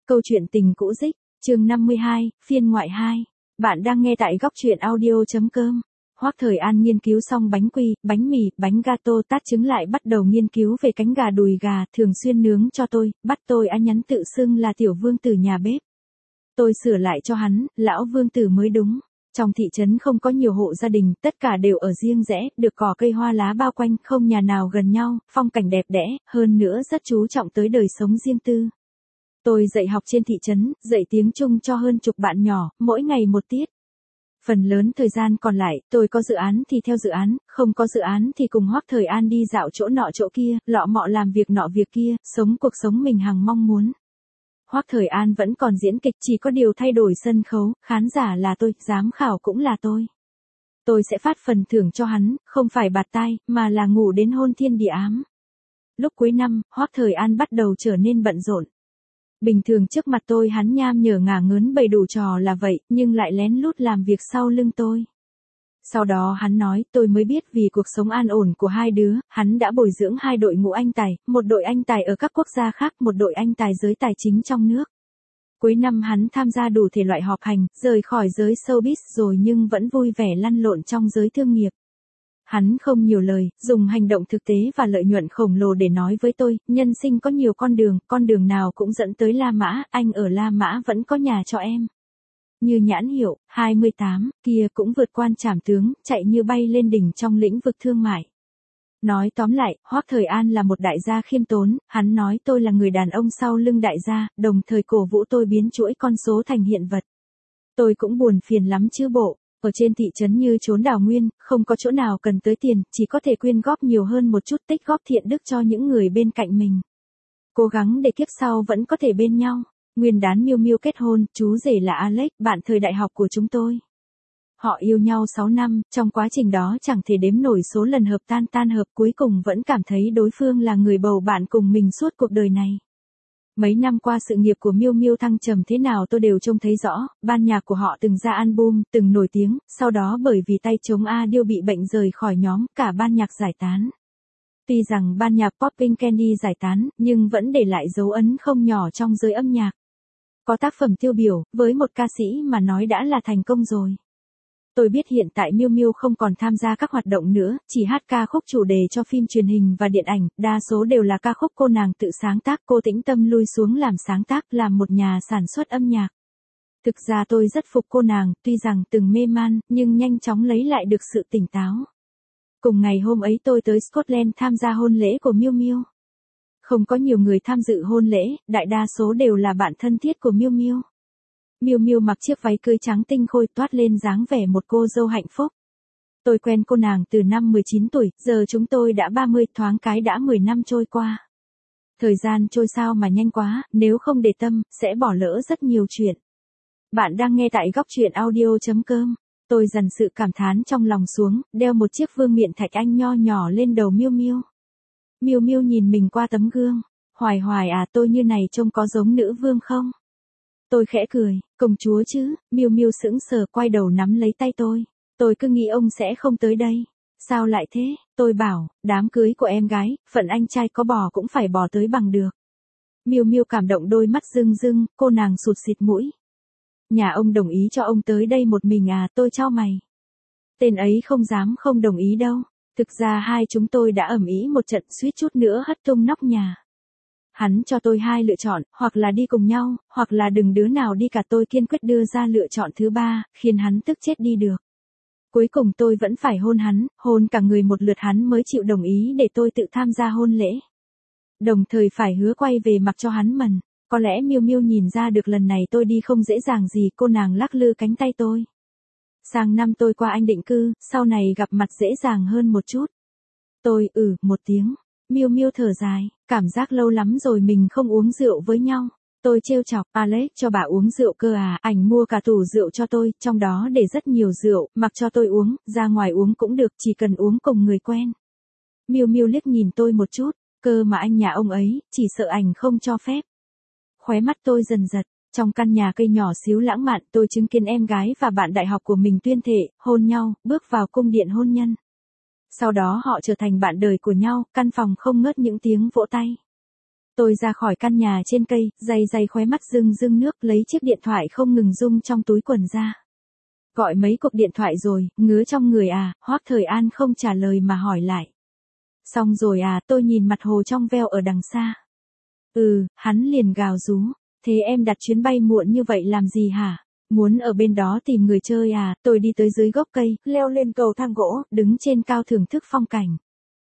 Câu chuyện tình cũ dích, chương 52, phiên ngoại 2. Bạn đang nghe tại góc truyện audio.com. Hoắc Thời An nghiên cứu xong bánh quy, bánh mì, bánh gato tát trứng lại bắt đầu nghiên cứu về cánh gà đùi gà, thường xuyên nướng cho tôi, bắt tôi nhắn tự xưng là tiểu vương tử nhà bếp. Tôi sửa lại cho hắn, lão vương tử mới đúng. Trong thị trấn không có nhiều hộ gia đình, tất cả đều ở riêng rẽ, được cỏ cây hoa lá bao quanh, không nhà nào gần nhau, phong cảnh đẹp đẽ, hơn nữa rất chú trọng tới đời sống riêng tư. Tôi dạy học trên thị trấn, dạy tiếng Trung cho hơn chục bạn nhỏ, mỗi ngày một tiết. Phần lớn thời gian còn lại, tôi có dự án thì theo dự án, không có dự án thì cùng Hoắc Thời An đi dạo chỗ nọ chỗ kia, lọ mọ làm việc nọ việc kia, sống cuộc sống mình hằng mong muốn. Hoắc Thời An vẫn còn diễn kịch, chỉ có điều thay đổi sân khấu, khán giả là tôi, giám khảo cũng là tôi. Tôi sẽ phát phần thưởng cho hắn, không phải bạt tai, mà là ngủ đến hôn thiên địa ám. Lúc cuối năm, Hoắc Thời An bắt đầu trở nên bận rộn. Bình thường trước mặt tôi hắn nham nhở ngả ngớn bày đủ trò là vậy, nhưng lại lén lút làm việc sau lưng tôi. Sau đó hắn nói, tôi mới biết vì cuộc sống an ổn của hai đứa, hắn đã bồi dưỡng hai đội ngũ anh tài, một đội anh tài ở các quốc gia khác, một đội anh tài giới tài chính trong nước. Cuối năm hắn tham gia đủ thể loại họp hành, rời khỏi giới showbiz rồi nhưng vẫn vui vẻ lăn lộn trong giới thương nghiệp. Hắn không nhiều lời, dùng hành động thực tế và lợi nhuận khổng lồ để nói với tôi, nhân sinh có nhiều con đường nào cũng dẫn tới La Mã, anh ở La Mã vẫn có nhà cho em. Như nhãn hiệu, 28, kia cũng vượt quan trảm tướng, chạy như bay lên đỉnh trong lĩnh vực thương mại. Nói tóm lại, Hoắc Thời An là một đại gia khiêm tốn, hắn nói tôi là người đàn ông sau lưng đại gia, đồng thời cổ vũ tôi biến chuỗi con số thành hiện vật. Tôi cũng buồn phiền lắm chứ bộ. Ở trên thị trấn như chốn đào nguyên, không có chỗ nào cần tới tiền, chỉ có thể quyên góp nhiều hơn một chút tích góp thiện đức cho những người bên cạnh mình. Cố gắng để kiếp sau vẫn có thể bên nhau. Nguyên đán Miu Miu kết hôn, chú rể là Alex, bạn thời đại học của chúng tôi. Họ yêu nhau 6 năm, trong quá trình đó chẳng thể đếm nổi số lần hợp tan hợp, cuối cùng vẫn cảm thấy đối phương là người bầu bạn cùng mình suốt cuộc đời này. Mấy năm qua sự nghiệp của Miu Miu thăng trầm thế nào tôi đều trông thấy rõ, ban nhạc của họ từng ra album, từng nổi tiếng, sau đó bởi vì tay trống A Điêu bị bệnh rời khỏi nhóm, cả ban nhạc giải tán. Tuy rằng ban nhạc Popping Candy giải tán, nhưng vẫn để lại dấu ấn không nhỏ trong giới âm nhạc. Có tác phẩm tiêu biểu, với một ca sĩ mà nói đã là thành công rồi. Tôi biết hiện tại Miu Miu không còn tham gia các hoạt động nữa, chỉ hát ca khúc chủ đề cho phim truyền hình và điện ảnh, đa số đều là ca khúc cô nàng tự sáng tác, cô tĩnh tâm lui xuống làm sáng tác, làm một nhà sản xuất âm nhạc. Thực ra tôi rất phục cô nàng, tuy rằng từng mê man, nhưng nhanh chóng lấy lại được sự tỉnh táo. Cùng ngày hôm ấy tôi tới Scotland tham gia hôn lễ của Miu Miu. Không có nhiều người tham dự hôn lễ, đại đa số đều là bạn thân thiết của Miu Miu. Miu Miu mặc chiếc váy cưới trắng tinh khôi toát lên dáng vẻ một cô dâu hạnh phúc. Tôi quen cô nàng từ năm 19 tuổi, giờ chúng tôi đã 30, thoáng cái đã 10 năm trôi qua. Thời gian trôi sao mà nhanh quá, nếu không để tâm, sẽ bỏ lỡ rất nhiều chuyện. Bạn đang nghe tại góc truyện audio.com. Tôi dằn sự cảm thán trong lòng xuống, đeo một chiếc vương miện thạch anh nho nhỏ lên đầu Miu Miu. Miu Miu nhìn mình qua tấm gương. Hoài tôi như này trông có giống nữ vương không? Tôi khẽ cười, công chúa chứ, Miu Miu sững sờ quay đầu nắm lấy tay tôi. Tôi cứ nghĩ ông sẽ không tới đây. Sao lại thế? Tôi bảo, đám cưới của em gái, phận anh trai có bò cũng phải bò tới bằng được. Miu Miu cảm động đôi mắt rưng rưng, cô nàng sụt xịt mũi. Nhà ông đồng ý cho ông tới đây một mình à? Tôi chau mày. Tên ấy không dám không đồng ý đâu. Thực ra hai chúng tôi đã ầm ĩ một trận, suýt chút nữa hất tung nóc nhà. Hắn cho tôi hai lựa chọn, hoặc là đi cùng nhau, hoặc là đừng đứa nào đi cả, tôi kiên quyết đưa ra lựa chọn thứ ba, khiến hắn tức chết đi được. Cuối cùng tôi vẫn phải hôn hắn, hôn cả người một lượt hắn mới chịu đồng ý để tôi tự tham gia hôn lễ. Đồng thời phải hứa quay về mặc cho hắn mần. Có lẽ Miu Miu nhìn ra được lần này tôi đi không dễ dàng gì, cô nàng lắc lư cánh tay tôi. Sang năm tôi qua Anh định cư, sau này gặp mặt dễ dàng hơn một chút. Tôi một tiếng. Miu Miu thở dài, cảm giác lâu lắm rồi mình không uống rượu với nhau. Tôi trêu chọc, Alex cho bà uống rượu cơ à, ảnh mua cả tủ rượu cho tôi, trong đó để rất nhiều rượu, mặc cho tôi uống, ra ngoài uống cũng được, chỉ cần uống cùng người quen. Miu Miu liếc nhìn tôi một chút, cơ mà anh nhà ông ấy, chỉ sợ ảnh không cho phép. Khóe mắt tôi dần giật, trong căn nhà cây nhỏ xíu lãng mạn, tôi chứng kiến em gái và bạn đại học của mình tuyên thệ, hôn nhau, bước vào cung điện hôn nhân. Sau đó họ trở thành bạn đời của nhau, căn phòng không ngớt những tiếng vỗ tay. Tôi ra khỏi căn nhà trên cây, day khóe mắt rưng rưng nước, lấy chiếc điện thoại không ngừng rung trong túi quần ra. Gọi mấy cuộc điện thoại rồi, ngứa trong người à, Hoắc Thời An không trả lời mà hỏi lại. Xong rồi à, tôi nhìn mặt hồ trong veo ở đằng xa. Hắn liền gào rú. Thế em đặt chuyến bay muộn như vậy làm gì hả? Muốn ở bên đó tìm người chơi à? Tôi đi tới dưới gốc cây, leo lên cầu thang gỗ, đứng trên cao thưởng thức phong cảnh.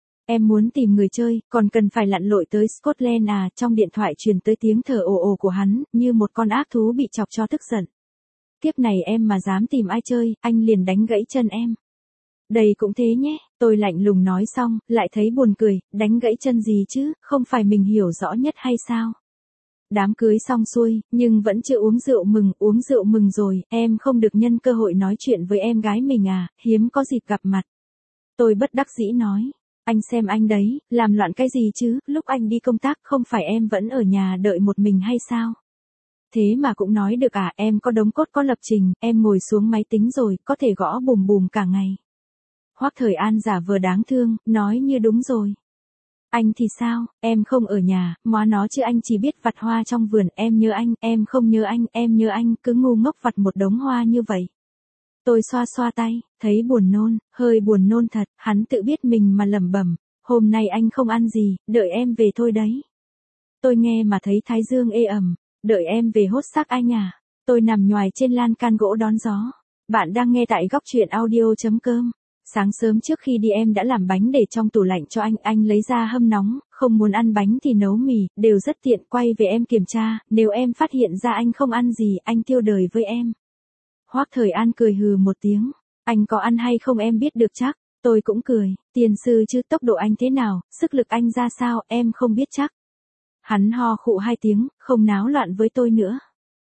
Em muốn tìm người chơi, còn cần phải lặn lội tới Scotland à? Trong điện thoại truyền tới tiếng thở ồ ồ của hắn, như một con ác thú bị chọc cho tức giận. Kiếp này em mà dám tìm ai chơi, anh liền đánh gãy chân em. Đây cũng thế nhé, tôi lạnh lùng nói xong, lại thấy buồn cười, đánh gãy chân gì chứ, không phải mình hiểu rõ nhất hay sao? Đám cưới xong xuôi, nhưng vẫn chưa uống rượu mừng rồi, em không được nhân cơ hội nói chuyện với em gái mình à, hiếm có dịp gặp mặt. Tôi bất đắc dĩ nói, anh xem anh đấy, làm loạn cái gì chứ, lúc anh đi công tác không phải em vẫn ở nhà đợi một mình hay sao? Thế mà cũng nói được à, em có đống cốt có lập trình, em ngồi xuống máy tính rồi, có thể gõ bùm bùm cả ngày. Hoắc Thời An giả vờ đáng thương, nói như đúng rồi. Anh thì sao, em không ở nhà, móa nó chứ anh chỉ biết vặt hoa trong vườn, em nhớ anh, em không nhớ anh, em nhớ anh, cứ ngu ngốc vặt một đống hoa như vậy. Tôi xoa xoa tay, thấy buồn nôn, hơi buồn nôn thật, hắn tự biết mình mà lẩm bẩm, hôm nay anh không ăn gì, đợi em về thôi đấy. Tôi nghe mà thấy thái dương ê ẩm, đợi em về hốt xác anh à. Tôi nằm nhoài trên lan can gỗ đón gió. Bạn đang nghe tại góc truyện audio.com. Sáng sớm trước khi đi em đã làm bánh để trong tủ lạnh cho anh lấy ra hâm nóng, không muốn ăn bánh thì nấu mì, đều rất tiện, quay về em kiểm tra, nếu em phát hiện ra anh không ăn gì, anh tiêu đời với em. Hoắc Thời An cười hừ một tiếng, anh có ăn hay không em biết được chắc, tôi cũng cười, tiền sư chứ tốc độ anh thế nào, sức lực anh ra sao, em không biết chắc. Hắn ho khụ 2 tiếng, không náo loạn với tôi nữa.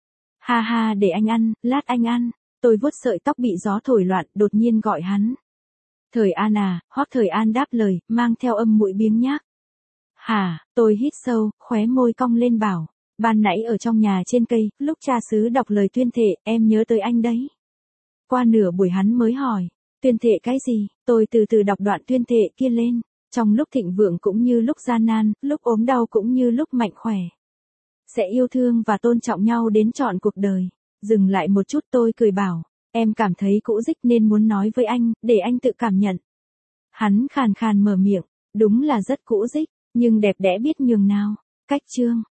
Ha ha để anh ăn, lát anh ăn, tôi vuốt sợi tóc bị gió thổi loạn, đột nhiên gọi hắn. Thời An à, Hoắc Thời An đáp lời, mang theo âm mũi biếng nhác. Hả, tôi hít sâu, khóe môi cong lên bảo, ban nãy ở trong nhà trên cây, lúc cha xứ đọc lời tuyên thệ, em nhớ tới anh đấy. Qua nửa buổi hắn mới hỏi, tuyên thệ cái gì, tôi từ từ đọc đoạn tuyên thệ kia lên, trong lúc thịnh vượng cũng như lúc gian nan, lúc ốm đau cũng như lúc mạnh khỏe. Sẽ yêu thương và tôn trọng nhau đến trọn cuộc đời. Dừng lại một chút tôi cười bảo, em cảm thấy cũ dích nên muốn nói với anh, để anh tự cảm nhận. Hắn khàn khàn mở miệng, đúng là rất cũ dích, nhưng đẹp đẽ biết nhường nào. Cách chương.